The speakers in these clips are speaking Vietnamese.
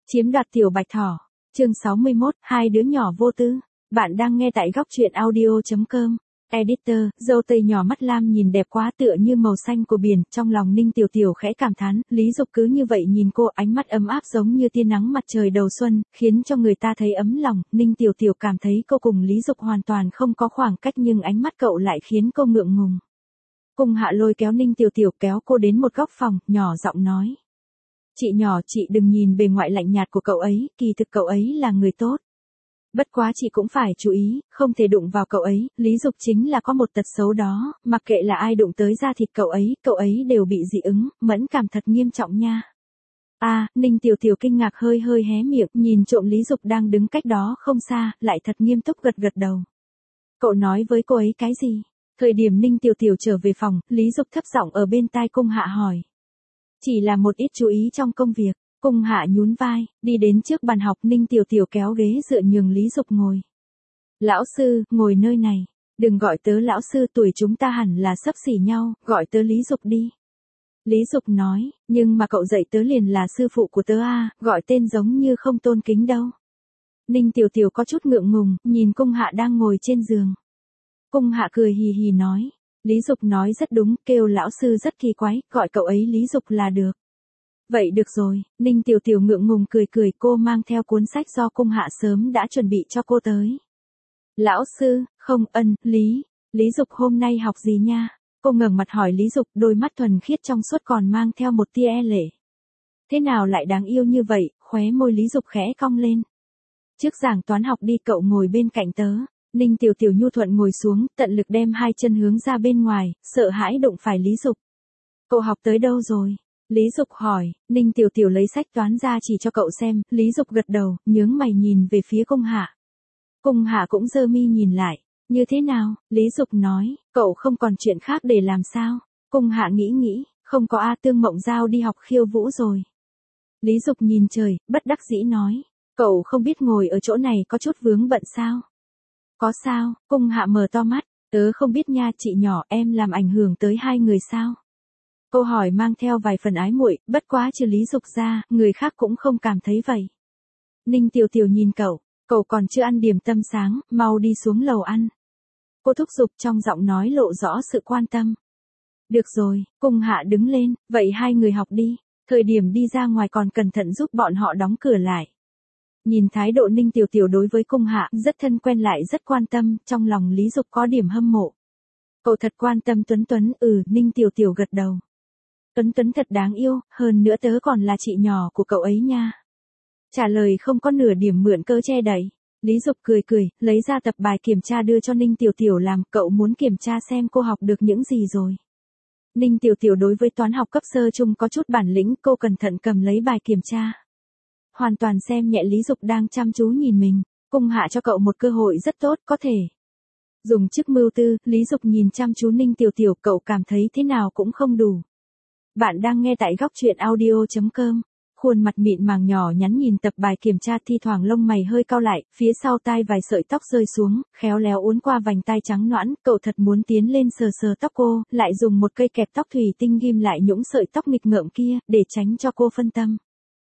Chiếm đoạt tiểu bạch thỏ. Chương 61, hai đứa nhỏ vô tư. Bạn đang nghe tại góc truyện audio.com. Editor, dâu tây nhỏ mắt lam nhìn đẹp quá tựa như màu xanh của biển, trong lòng Ninh Tiểu Tiểu khẽ cảm thán, Lý Dục cứ như vậy nhìn cô, ánh mắt ấm áp giống như tia nắng mặt trời đầu xuân, khiến cho người ta thấy ấm lòng. Ninh Tiểu Tiểu cảm thấy cô cùng Lý Dục hoàn toàn không có khoảng cách, nhưng ánh mắt cậu lại khiến cô ngượng ngùng. Cung Hạ lôi kéo Ninh Tiểu Tiểu, kéo cô đến một góc phòng, nhỏ giọng nói: "Chị nhỏ, chị đừng nhìn bề ngoại lạnh nhạt của cậu ấy, kỳ thực cậu ấy là người tốt. Bất quá chị cũng phải chú ý, không thể đụng vào cậu ấy, Lý Dục chính là có một tật xấu đó, mặc kệ là ai đụng tới da thịt cậu ấy đều bị dị ứng, mẫn cảm thật nghiêm trọng nha." Ninh Tiểu Tiểu kinh ngạc hơi hé miệng, nhìn trộm Lý Dục đang đứng cách đó không xa, lại thật nghiêm túc gật đầu. "Cậu nói với cô ấy cái gì?" Thời điểm Ninh Tiểu Tiểu trở về phòng, Lý Dục thấp giọng ở bên tai Cung Hạ hỏi. "Chỉ là một ít chú ý trong công việc." Cung Hạ nhún vai, đi đến trước bàn học, Ninh Tiểu Tiểu kéo ghế dựa nhường Lý Dục ngồi. "Lão sư, ngồi nơi này. Đừng gọi tớ lão sư, tuổi chúng ta hẳn là xấp xỉ nhau, gọi tớ Lý Dục đi." Lý Dục nói, "Nhưng mà cậu dạy tớ liền là sư phụ của tớ à, gọi tên giống như không tôn kính đâu." Ninh Tiểu Tiểu có chút ngượng ngùng, nhìn Cung Hạ đang ngồi trên giường. Cung Hạ cười hì hì nói, "Lý Dục nói rất đúng, kêu lão sư rất kỳ quái, gọi cậu ấy Lý Dục là được." "Vậy được rồi." Ninh Tiểu Tiểu ngượng ngùng cười, cô mang theo cuốn sách do Cung Hạ sớm đã chuẩn bị cho cô tới. "Lão sư, không, Lý Dục hôm nay học gì nha?" Cô ngẩng mặt hỏi Lý Dục, đôi mắt thuần khiết trong suốt còn mang theo một tia e lệ. "Thế nào lại đáng yêu như vậy?" Khóe môi Lý Dục khẽ cong lên. "Trước giảng toán học đi, cậu ngồi bên cạnh tớ." Ninh Tiểu Tiểu nhu thuận ngồi xuống, tận lực đem hai chân hướng ra bên ngoài, sợ hãi đụng phải Lý Dục. "Cậu học tới đâu rồi?" Lý Dục hỏi. Ninh Tiểu Tiểu lấy sách toán ra chỉ cho cậu xem, Lý Dục gật đầu, nhướng mày nhìn về phía Cung Hạ. Cung Hạ cũng giơ mi nhìn lại. "Như thế nào?" Lý Dục nói, "Cậu không còn chuyện khác để làm sao?" Cung Hạ nghĩ, "Không có a, Tương Mộng Giao đi học khiêu vũ rồi." Lý Dục nhìn trời, bất đắc dĩ nói, "Cậu không biết ngồi ở chỗ này có chút vướng bận sao?" "Có sao?" Cung Hạ mở to mắt, "Tớ không biết nha chị nhỏ, em làm ảnh hưởng tới hai người sao?" Câu hỏi mang theo vài phần ái muội, bất quá trừ Lý Dục ra, người khác cũng không cảm thấy vậy. Ninh Tiểu Tiểu nhìn cậu còn chưa ăn điểm tâm sáng, mau đi xuống lầu ăn. Cô thúc giục trong giọng nói lộ rõ sự quan tâm. "Được rồi." Cung Hạ đứng lên, "Vậy hai người học đi, thời điểm đi ra ngoài còn cẩn thận giúp bọn họ đóng cửa lại." Nhìn thái độ Ninh Tiểu Tiểu đối với Cung Hạ, rất thân quen lại rất quan tâm, trong lòng Lý Dục có điểm hâm mộ. "Cậu thật quan tâm Tuấn Tuấn." Ninh Tiểu Tiểu gật đầu. "Tuấn Tuấn thật đáng yêu, hơn nữa tớ còn là chị nhỏ của cậu ấy nha." Trả lời không có nửa điểm mượn cớ che đậy. Lý Dục cười, lấy ra tập bài kiểm tra đưa cho Ninh Tiểu Tiểu làm, "Cậu muốn kiểm tra xem cô học được những gì rồi." Ninh Tiểu Tiểu đối với toán học cấp sơ chung có chút bản lĩnh, cô cẩn thận cầm lấy bài kiểm tra. Hoàn toàn xem nhẹ Lý Dục đang chăm chú nhìn mình. Cung Hạ cho cậu một cơ hội rất tốt, có thể dùng chức mưu tư. Lý Dục nhìn chăm chú Ninh Tiểu Tiểu, cậu cảm thấy thế nào cũng không đủ. Bạn đang nghe tại góc truyện audio.com. Khuôn mặt mịn màng nhỏ nhắn nhìn tập bài kiểm tra, thi thoảng lông mày hơi cau lại, phía sau tai vài sợi tóc rơi xuống, khéo léo uốn qua vành tai trắng nõn, cậu thật muốn tiến lên sờ tóc cô, lại dùng một cây kẹp tóc thủy tinh ghim lại nhũng sợi tóc nghịch ngợm kia, để tránh cho cô phân tâm.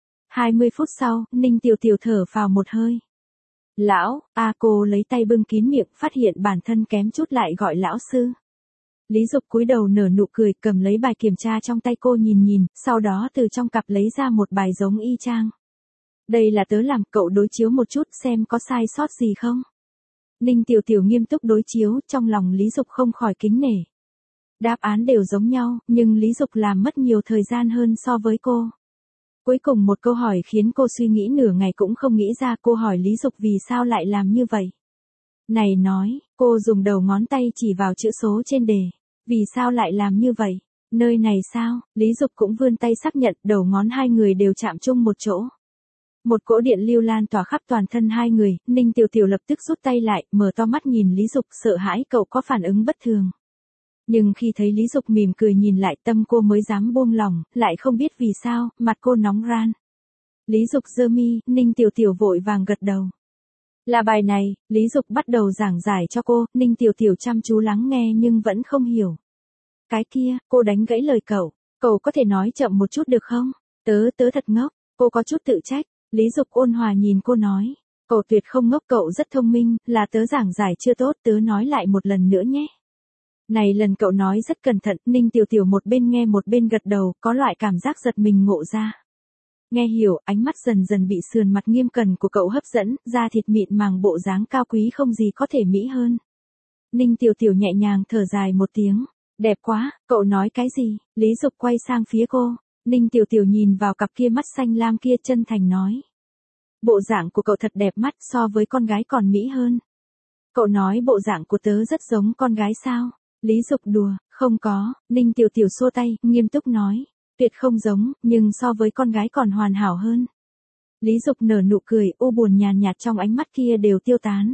20 phút sau, Ninh Tiểu Tiểu thở phào một hơi. "Lão." Cô lấy tay bưng kín miệng, phát hiện bản thân kém chút lại gọi lão sư. Lý Dục cúi đầu nở nụ cười, cầm lấy bài kiểm tra trong tay cô nhìn, sau đó từ trong cặp lấy ra một bài giống y chang. "Đây là tớ làm, cậu đối chiếu một chút xem có sai sót gì không." Ninh Tiểu Tiểu nghiêm túc đối chiếu, trong lòng Lý Dục không khỏi kính nể. Đáp án đều giống nhau, nhưng Lý Dục làm mất nhiều thời gian hơn so với cô. Cuối cùng một câu hỏi khiến cô suy nghĩ nửa ngày cũng không nghĩ ra, cô hỏi Lý Dục vì sao lại làm như vậy. "Này nói." Cô dùng đầu ngón tay chỉ vào chữ số trên đề. "Vì sao lại làm như vậy?" "Nơi này sao?" Lý Dục cũng vươn tay xác nhận, đầu ngón hai người đều chạm chung một chỗ. Một cỗ điện lưu lan tỏa khắp toàn thân hai người, Ninh Tiểu Tiểu lập tức rút tay lại, mở to mắt nhìn Lý Dục, sợ hãi cậu có phản ứng bất thường. Nhưng khi thấy Lý Dục mỉm cười nhìn lại, tâm cô mới dám buông lỏng, lại không biết vì sao, mặt cô nóng ran. Lý Dục giơ mi, Ninh Tiểu Tiểu vội vàng gật đầu. "Là bài này." Lý Dục bắt đầu giảng giải cho cô, Ninh Tiểu Tiểu chăm chú lắng nghe nhưng vẫn không hiểu. "Cái kia." Cô đánh gãy lời cậu, "Cậu có thể nói chậm một chút được không? Tớ thật ngốc." Cô có chút tự trách. Lý Dục ôn hòa nhìn cô nói. Cậu tuyệt không ngốc, cậu rất thông minh, là tớ giảng giải chưa tốt, tớ nói lại một lần nữa nhé. Này lần cậu nói rất cẩn thận, Ninh Tiểu Tiểu một bên nghe một bên gật đầu, có loại cảm giác giật mình ngộ ra. Nghe hiểu, ánh mắt dần dần bị sườn mặt nghiêm cẩn của cậu hấp dẫn, da thịt mịn màng bộ dáng cao quý không gì có thể mỹ hơn. Ninh Tiểu Tiểu nhẹ nhàng thở dài một tiếng. Đẹp quá, cậu nói cái gì? Lý Dục quay sang phía cô. Ninh Tiểu Tiểu nhìn vào cặp kia mắt xanh lam kia chân thành nói. Bộ dạng của cậu thật đẹp mắt, so với con gái còn mỹ hơn. Cậu nói bộ dạng của tớ rất giống con gái sao? Lý Dục đùa, không có. Ninh Tiểu Tiểu xua tay, nghiêm túc nói. Tuyệt không giống, nhưng so với con gái còn hoàn hảo hơn. Lý Dục nở nụ cười, u buồn nhàn nhạt trong ánh mắt kia đều tiêu tán.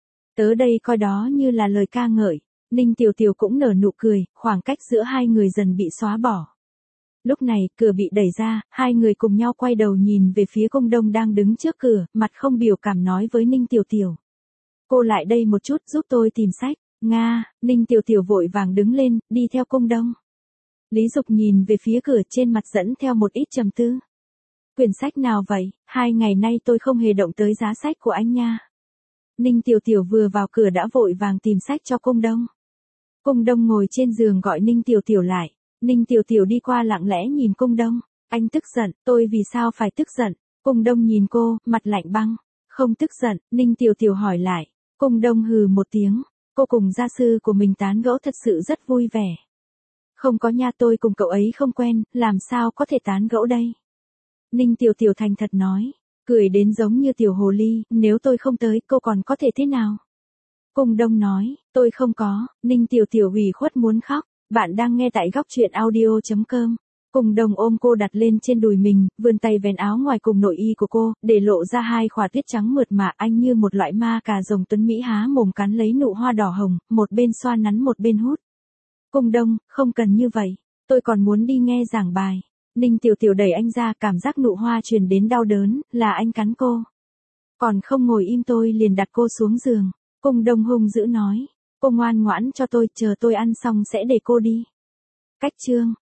Tớ đây coi đó như là lời ca ngợi. Ninh Tiểu Tiểu cũng nở nụ cười, khoảng cách giữa hai người dần bị xóa bỏ. Lúc này, cửa bị đẩy ra, hai người cùng nhau quay đầu nhìn về phía Cung Đông đang đứng trước cửa, mặt không biểu cảm nói với Ninh Tiểu Tiểu. Cô lại đây một chút giúp tôi tìm sách. Nga, Ninh Tiểu Tiểu vội vàng đứng lên, đi theo Cung Đông. Lý Dục nhìn về phía cửa, trên mặt dẫn theo một ít trầm tư. Quyển sách nào vậy? 2 ngày nay tôi không hề động tới giá sách của anh nha. Ninh Tiểu Tiểu vừa vào cửa đã vội vàng tìm sách cho Cung Đông. Cung Đông ngồi trên giường gọi Ninh Tiểu Tiểu lại. Ninh Tiểu Tiểu đi qua lặng lẽ nhìn Cung Đông. Anh tức giận, tôi vì sao phải tức giận? Cung Đông nhìn cô, mặt lạnh băng. Không tức giận, Ninh Tiểu Tiểu hỏi lại. Cung Đông hừ một tiếng. Cô cùng gia sư của mình tán gẫu thật sự rất vui vẻ. Không có nha, tôi cùng cậu ấy không quen, làm sao có thể tán gẫu đây? Ninh Tiểu Tiểu thành thật nói. Cười đến giống như tiểu hồ ly, nếu tôi không tới, cô còn có thể thế nào? Cung Đông nói, tôi không có. Ninh Tiểu Tiểu ủy khuất muốn khóc. Bạn đang nghe tại góc truyện audio.com. Cung Đông ôm cô đặt lên trên đùi mình, vươn tay vén áo ngoài cùng nội y của cô, để lộ ra 2 khỏa tuyết trắng mượt mà. Anh như một loại ma cà rồng tuấn Mỹ há mồm cắn lấy nụ hoa đỏ hồng, một bên xoa nắn một bên hút. Cung Đông, không cần như vậy. Tôi còn muốn đi nghe giảng bài. Ninh Tiểu Tiểu đẩy anh ra, cảm giác nụ hoa truyền đến đau đớn, là anh cắn cô. Còn không ngồi im tôi liền đặt cô xuống giường. Cung Đông hung dữ nói. Cô ngoan ngoãn cho tôi, chờ tôi ăn xong sẽ để cô đi. Cách chương.